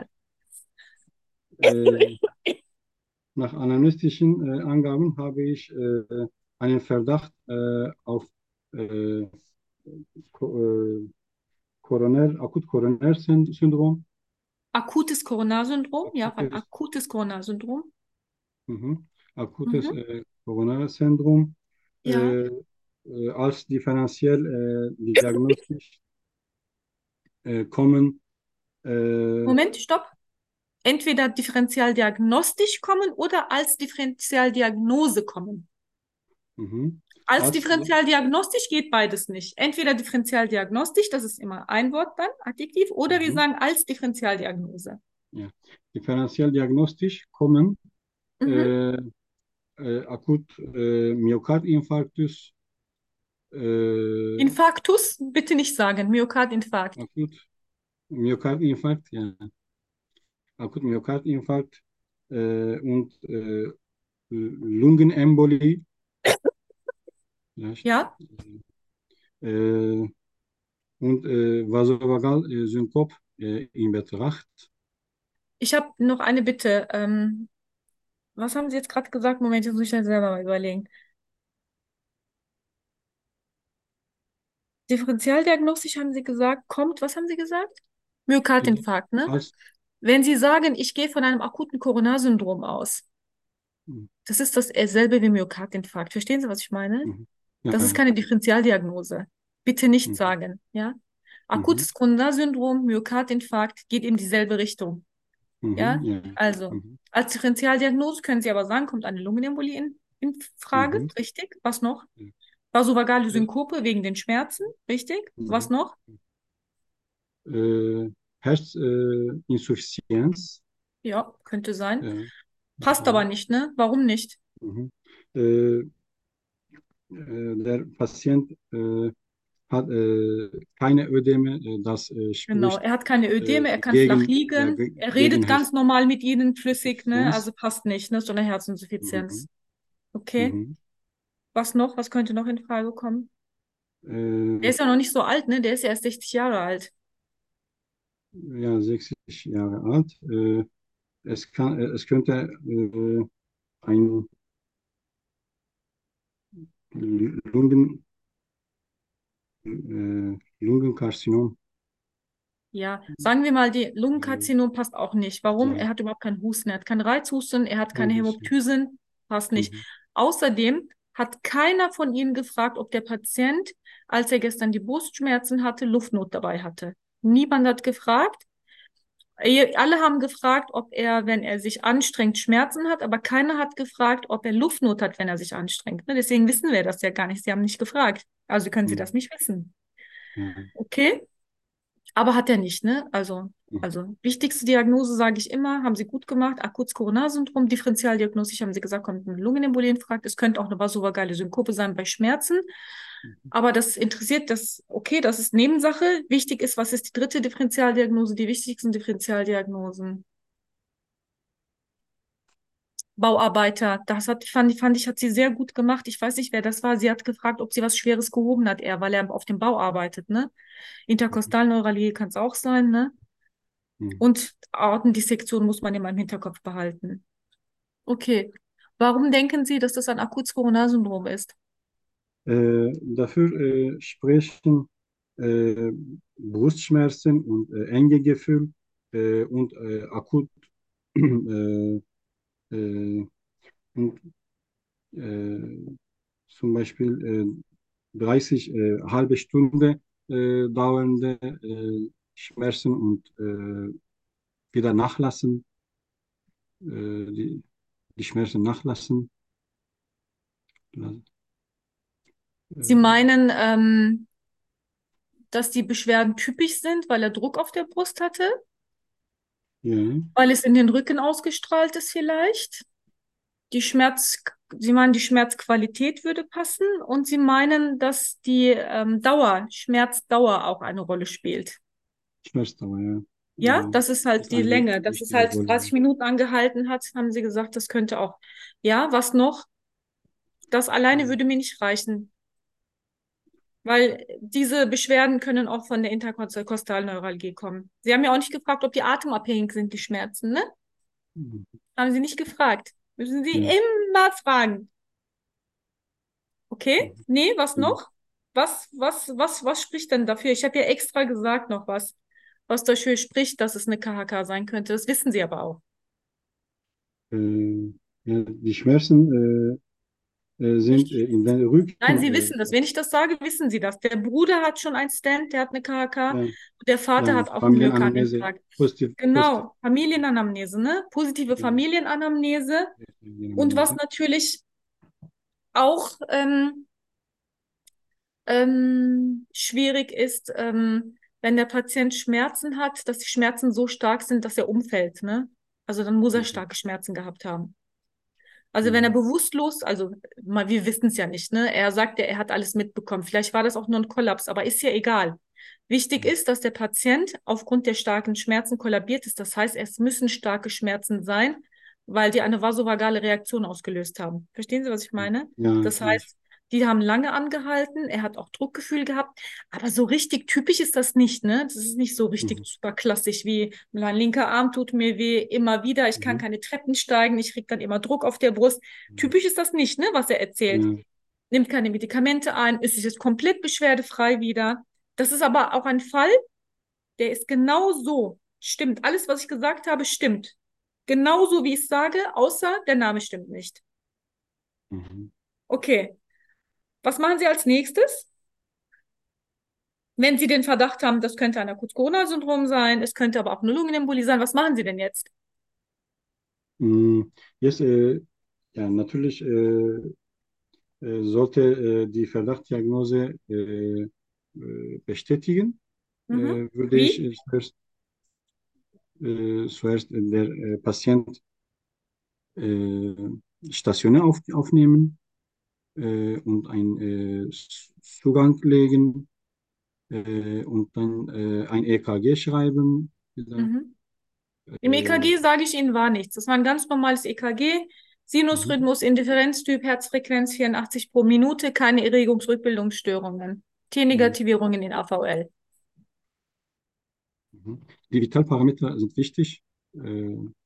äh, nach anamnestischen äh, Angaben habe ich äh, einen Verdacht äh, auf äh, Ko äh, Koroner, Akut-Koroner-Syndrom. Akutes Coronarsyndrom, ja, von Akutes, akutes Coronarsyndrom. mhm, akutes Mhm. äh, Koroner-Syndrom Ja. äh, äh, als differenziell äh, diagnostisch äh, kommen. Äh, Moment, stopp. Entweder differentialdiagnostisch kommen oder als Differentialdiagnose kommen. mhm, Als als Differentialdiagnostisch geht beides nicht. Entweder Differentialdiagnostisch, das ist immer ein Wort dann, Adjektiv, oder wir mhm, sagen als Differentialdiagnose. ja, differenziell diagnostisch kommen Mhm. äh, äh, akut äh, Myokardinfarktus, äh, Infarktus, bitte nicht sagen, Myokardinfarkt. akut Myokardinfarkt, ja, akut Myokardinfarkt äh, und äh, Lungenembolie, vielleicht, Ja? äh, und äh, Vasovagal-Synkop äh, in Betracht. Ich habe noch eine Bitte. Ähm, was haben Sie jetzt gerade gesagt? Moment, jetzt muss ich das selber mal überlegen. Differentialdiagnostisch haben Sie gesagt, kommt, was haben Sie gesagt? Myokardinfarkt, ne? Als, Wenn Sie sagen, ich gehe von einem akuten Coronarsyndrom aus, das ist dasselbe wie Myokardinfarkt. Verstehen Sie, was ich meine? mhm, ja, Das ist keine Differentialdiagnose. Bitte nicht mhm, sagen, ja? mhm, Akutes Coronarsyndrom, Myokardinfarkt geht in dieselbe Richtung, ja? mhm, ja, Also, mhm, als Differentialdiagnose können Sie aber sagen, kommt eine Lungenembolie in, in Frage, mhm, richtig? Was noch? ja, Vasovagale äh, Synkope wegen den Schmerzen, richtig? Was mhm, noch? äh, Herzinsuffizienz, Ja, könnte sein. ja, Passt ja, aber nicht, ne? Warum nicht? mhm. Äh, äh, der Patient äh, hat äh, keine Ödeme, äh, das äh, Genau, spricht er hat keine äh, Ödeme, er kann flach gegen, ja, liegen, ge er gegen redet ganz normal mit Ihnen flüssig, ne? Herzinsuffizienz. Also passt nicht, ne? So eine Mhm, Herzinsuffizienz. Okay. mhm. Was noch? Was könnte noch in Frage kommen? Der Äh, ist ja noch nicht so alt, ne? Der ist ja erst sechzig Jahre alt. ja, sechzig Jahre alt. Äh, es kann, es könnte äh, ein Lungen, äh, Lungenkarzinom Ja, sagen wir mal, die äh, Lungenkarzinom passt auch nicht. Warum? Er sein. hat überhaupt keinen Husten, er hat keinen Reizhusten, er hat Kein keine Husten. Hämoptysen, passt nicht. Mhm. Außerdem hat keiner von Ihnen gefragt, ob der Patient, als er gestern die Brustschmerzen hatte, Luftnot dabei hatte. Niemand hat gefragt. Ihr- Alle haben gefragt, ob er, wenn er sich anstrengt, Schmerzen hat, aber keiner hat gefragt, ob er Luftnot hat, wenn er sich anstrengt. Ne? Deswegen wissen wir das ja gar nicht. Sie haben nicht gefragt. Also können Sie das Mhm. nicht wissen. Ja. Okay? Aber hat er nicht, ne? Also, Mhm. also wichtigste Diagnose sage ich immer, haben Sie gut gemacht, akutes Coronarsyndrom, differentialdiagnostisch haben Sie gesagt, kommt eine Lungenembolie in Frage. Es könnte auch eine vasovagale Synkope sein bei Schmerzen. Aber das interessiert das, okay, das ist Nebensache. Wichtig ist, was ist die dritte Differentialdiagnose, die wichtigsten Differentialdiagnosen? Bauarbeiter, das hat, fand, fand ich, hat sie sehr gut gemacht. Ich weiß nicht, wer das war. Sie hat gefragt, ob sie was Schweres gehoben hat, er, weil er auf dem Bau arbeitet, ne? Interkostalneuralie kann es auch sein, ne? Mhm. Und Aortendissektion muss man immer im Hinterkopf behalten. Okay. Warum denken Sie, dass das ein akutes Coronarsyndrom ist? Äh, dafür äh, sprechen äh, Brustschmerzen und äh, enge Gefühl äh, und äh, akut äh, äh, und äh, zum Beispiel äh, dreißig äh, halbe Stunde äh, dauernde äh, Schmerzen und äh, wieder nachlassen, äh, die, die Schmerzen nachlassen. Sie Äh, meinen, ähm, dass die Beschwerden typisch sind, weil er Druck auf der Brust hatte? ja, Weil es in den Rücken ausgestrahlt ist vielleicht? Die Schmerz, Sie meinen, die Schmerzqualität würde passen und Sie meinen, dass die ähm, Dauer, Schmerzdauer auch eine Rolle spielt. Schmerzdauer, ja. Ja, Äh, das ist halt ist die eine Länge, dass es wichtige halt Rolle. dreißig Minuten angehalten hat, haben Sie gesagt, das könnte auch. Ja, was noch? Das alleine würde mir nicht reichen, weil diese Beschwerden können auch von der Interkostalneuralgie kommen. Sie haben ja auch nicht gefragt, ob die atemabhängig sind, die Schmerzen, ne? Mhm. Haben Sie nicht gefragt. Müssen Sie Ja. immer fragen. Okay? Mhm. Nee, was Ja. noch? Was, was, was, was spricht denn dafür? Ich habe ja extra gesagt noch was, was dafür spricht, dass es eine K H K sein könnte. Das wissen Sie aber auch. Äh, ja, die Schmerzen äh, äh, sind Nicht, äh, in den nein, Sie Rücken. wissen das. Wenn ich das sage, wissen Sie das. Der Bruder hat schon einen Stent, der hat eine K H K. Äh, ja, Und der Vater ja, hat auch einen Familienanamnese, Myokardininfarkt. positiv, positiv. Genau, Familienanamnese, ne? Positive Ja, Familienanamnese. Und was Familienanamnese. natürlich auch ähm, ähm, schwierig ist, ähm, wenn der Patient Schmerzen hat, dass die Schmerzen so stark sind, dass er umfällt, ne? Also dann muss er Mhm. starke Schmerzen gehabt haben. Also wenn er Mhm. bewusstlos, also mal, wir wissen es ja nicht, ne? Er sagt ja, er hat alles mitbekommen. Vielleicht war das auch nur ein Kollaps, aber ist ja egal. Wichtig ist, dass der Patient aufgrund der starken Schmerzen kollabiert ist. Das heißt, es müssen starke Schmerzen sein, weil die eine vasovagale Reaktion ausgelöst haben. Verstehen Sie, was ich meine? Ja, Das ja. heißt, die haben lange angehalten, er hat auch Druckgefühl gehabt, aber so richtig typisch ist das nicht, ne? Das ist nicht so richtig Mhm. super klassisch wie mein linker Arm tut mir weh, immer wieder, ich kann Mhm. keine Treppen steigen, ich kriege dann immer Druck auf der Brust. Mhm. Typisch ist das nicht, ne, was er erzählt. Ja. Nimmt keine Medikamente ein, ist jetzt komplett beschwerdefrei wieder. Das ist aber auch ein Fall, der ist genau so. Stimmt. Alles, was ich gesagt habe, stimmt. Genauso wie ich es sage, außer der Name stimmt nicht. Mhm. Okay. Was machen Sie als nächstes? Wenn Sie den Verdacht haben, das könnte ein akutes Corona-Syndrom sein, es könnte aber auch eine Lungenembolie sein, was machen Sie denn jetzt? Mhm. Jetzt, äh, ja, natürlich äh, äh, sollte äh, die Verdachtdiagnose äh, äh, bestätigen, äh, Mhm. würde ich Wie? äh, zuerst, äh, zuerst der äh, Patient äh, stationär auf, aufnehmen äh, und einen äh, Zugang legen äh, und dann äh, ein E K G schreiben. Wieder. Mhm. Im Äh, E K G sage ich Ihnen war nichts. Das war ein ganz normales E K G. mhm, Sinusrhythmus, Indifferenztyp, Herzfrequenz vierundachtzig pro Minute, keine Erregungsrückbildungsstörungen. mhm, T-Negativierungen in A V L. mhm. Die Vitalparameter sind wichtig. Äh,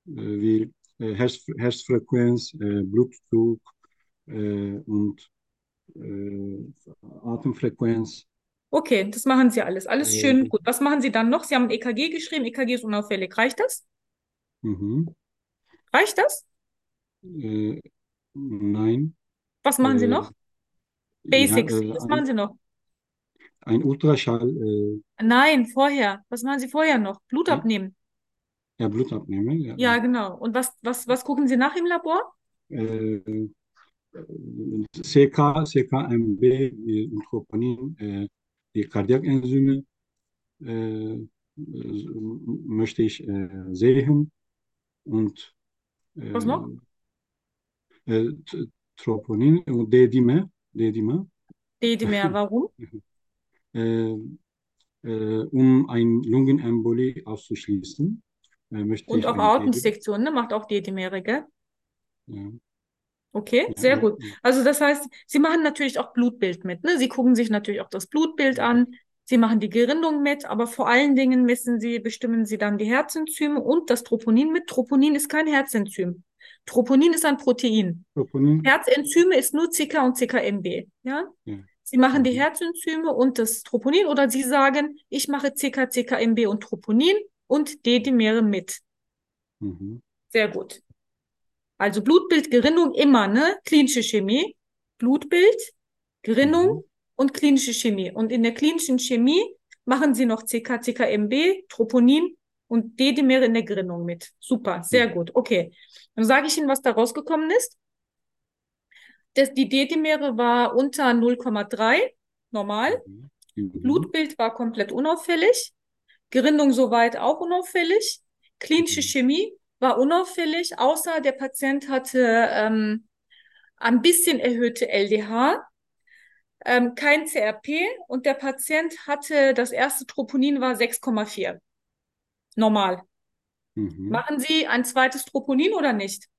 wie äh, Herz, Herzfrequenz, äh, Blutdruck äh, und äh, Atemfrequenz. Okay, das machen Sie alles. Alles schön Äh, gut. Was machen Sie dann noch? Sie haben ein E K G geschrieben. E K G ist unauffällig. Reicht das? mhm. Reicht das? Äh, nein, Was machen Sie äh, noch? ja, Basics. äh, Was machen ein, Sie noch? ein Ultraschall, äh, Nein, vorher. Was machen Sie vorher noch? Blut ja, abnehmen. ja, Blut abnehmen, ja, Ja, genau. Und was, was, was gucken Sie nach im Labor? äh, C K, C K M B äh, und Troponin, äh, die Kardiakenzyme äh, möchte ich äh, sehen und Was noch? äh, äh, T- Troponin und D-Dimer, D-Dimer, D-Dimer. Warum? äh, äh, um ein Lungenembolie auszuschließen, äh, möchte Und ich auch ein D-Dimer. Aortendissektion, ne? Macht auch D-Dimer, gell? Ja, Okay, ja, sehr ja, gut. Also das heißt, Sie machen natürlich auch Blutbild mit, ne? Sie gucken sich natürlich auch das Blutbild an. Sie machen die Gerinnung mit, aber vor allen Dingen messen Sie, bestimmen Sie dann die Herzenzyme und das Troponin mit. Troponin ist kein Herzenzym. Troponin ist ein Protein. Troponin, Herzenzyme ist nur C K und C K M B, ja? ja, Sie machen die mhm, Herzenzyme und das Troponin oder Sie sagen, ich mache C K, C K M B und Troponin und D-Dimere mit. mhm, Sehr gut. Also Blutbild, Gerinnung immer, ne? Klinische Chemie, Blutbild, mhm, Gerinnung und klinische Chemie. Und in der klinischen Chemie machen Sie noch C K, C K M B, Troponin und D-Dimere in der Gerinnung mit. Super, sehr mhm, gut. Okay. Dann sage ich Ihnen, was da rausgekommen ist. Das, die D-Dimere war unter null Komma drei, normal. mhm, mhm, Blutbild war komplett unauffällig. Gerinnung soweit auch unauffällig. Klinische mhm, Chemie war unauffällig, außer der Patient hatte ähm, ein bisschen erhöhte L D H, ähm, kein C R P und der Patient hatte, das erste Troponin war sechs Komma vier. Normal. mhm. Machen Sie ein zweites Troponin oder nicht?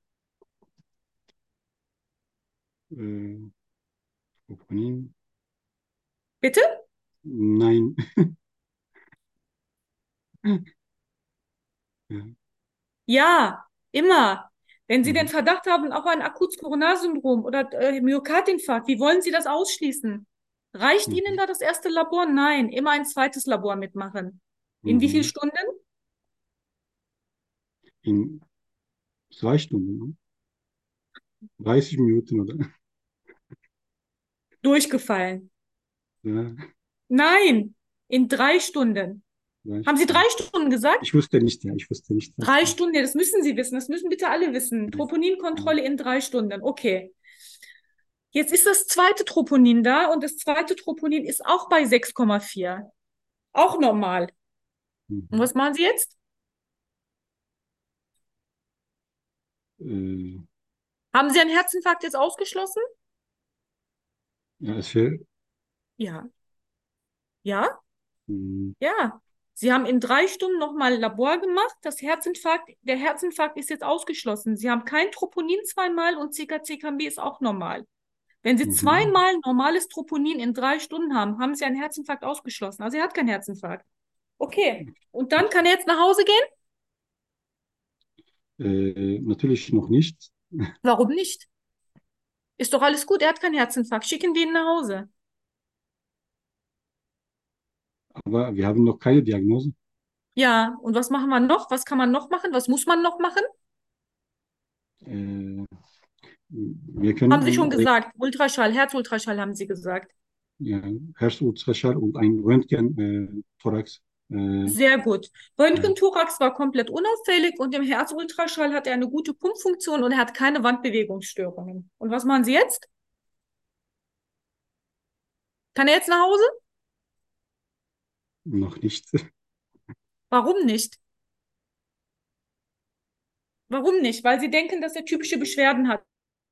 Äh, Troponin, Bitte? nein. Ja, Ja, immer. Wenn Sie den mhm, Verdacht haben, auch ein akutes Koronarsyndrom oder äh, Myokardinfarkt, wie wollen Sie das ausschließen? Reicht Ihnen mhm, da das erste Labor? Nein, immer ein zweites Labor mitmachen. In wie vielen mhm. Stunden? In zwei Stunden, ne? dreißig Minuten oder? Durchgefallen. Ja, Nein, in drei Stunden. zwei Haben Sie drei Stunden. Stunden gesagt? Ich wusste nicht, ja, ich wusste nicht, was. Drei Stunden, ja, das müssen Sie wissen. Das müssen bitte alle wissen. Ja, Troponinkontrolle in drei Stunden. Okay. Jetzt ist das zweite Troponin da und das zweite Troponin ist auch bei sechs Komma vier. Auch normal. Und mhm. was machen Sie jetzt? Äh, Haben Sie einen Herzinfarkt jetzt ausgeschlossen? ja, es wäre, Ja. Ja? mh, Ja. Sie haben in drei Stunden nochmal Labor gemacht. Das Herzinfarkt, der Herzinfarkt ist jetzt ausgeschlossen. Sie haben kein Troponin zweimal und C K C K M B ist auch normal. Wenn Sie mhm. zweimal normales Troponin in drei Stunden haben, haben Sie einen Herzinfarkt ausgeschlossen. Also er hat keinen Herzinfarkt. Okay. Und dann kann er jetzt nach Hause gehen? Äh, natürlich noch nicht, Warum nicht? Ist doch alles gut. Er hat keinen Herzinfarkt. Schicken wir ihn nach Hause. aber wir haben noch keine Diagnose. Ja. Und was machen wir noch? Was kann man noch machen? Was muss man noch machen? Äh, wir Haben können Sie schon ein äh, gesagt. Ultraschall, Herzultraschall haben Sie gesagt. ja, Herzultraschall und ein Röntgen, äh, Thorax. Äh, Sehr gut. ja, Röntgenthorax war komplett unauffällig und im Herzultraschall hat er eine gute Pumpfunktion und er hat keine Wandbewegungsstörungen. Und was machen Sie jetzt? Kann er jetzt nach Hause? noch nicht. Warum nicht? Warum nicht? Weil Sie denken, dass er typische Beschwerden hat.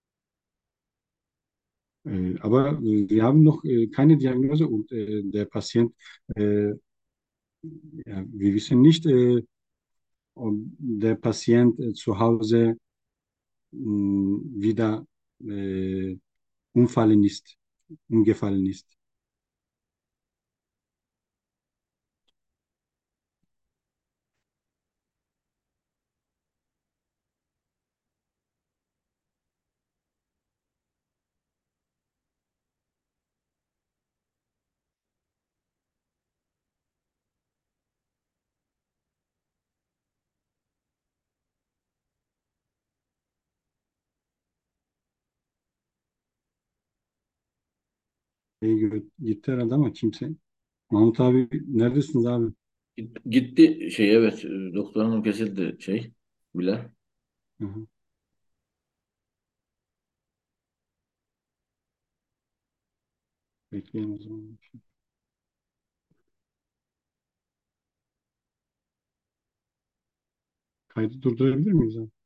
Äh, aber wir haben noch äh, keine Diagnose und äh, der Patient, äh, ja, wir wissen nicht, äh, ob der Patient äh, zu Hause mh, wieder äh, umfallen ist, umgefallen ist. İyi gö- gitti herhalde ama kimse. Mahmut abi neredesiniz abi? Git- Gitti şey, evet, e, doktor hanım kesildi şey bile. Hı hı. Bekleyin o zaman. Kaydı durdurabilir miyiz abi?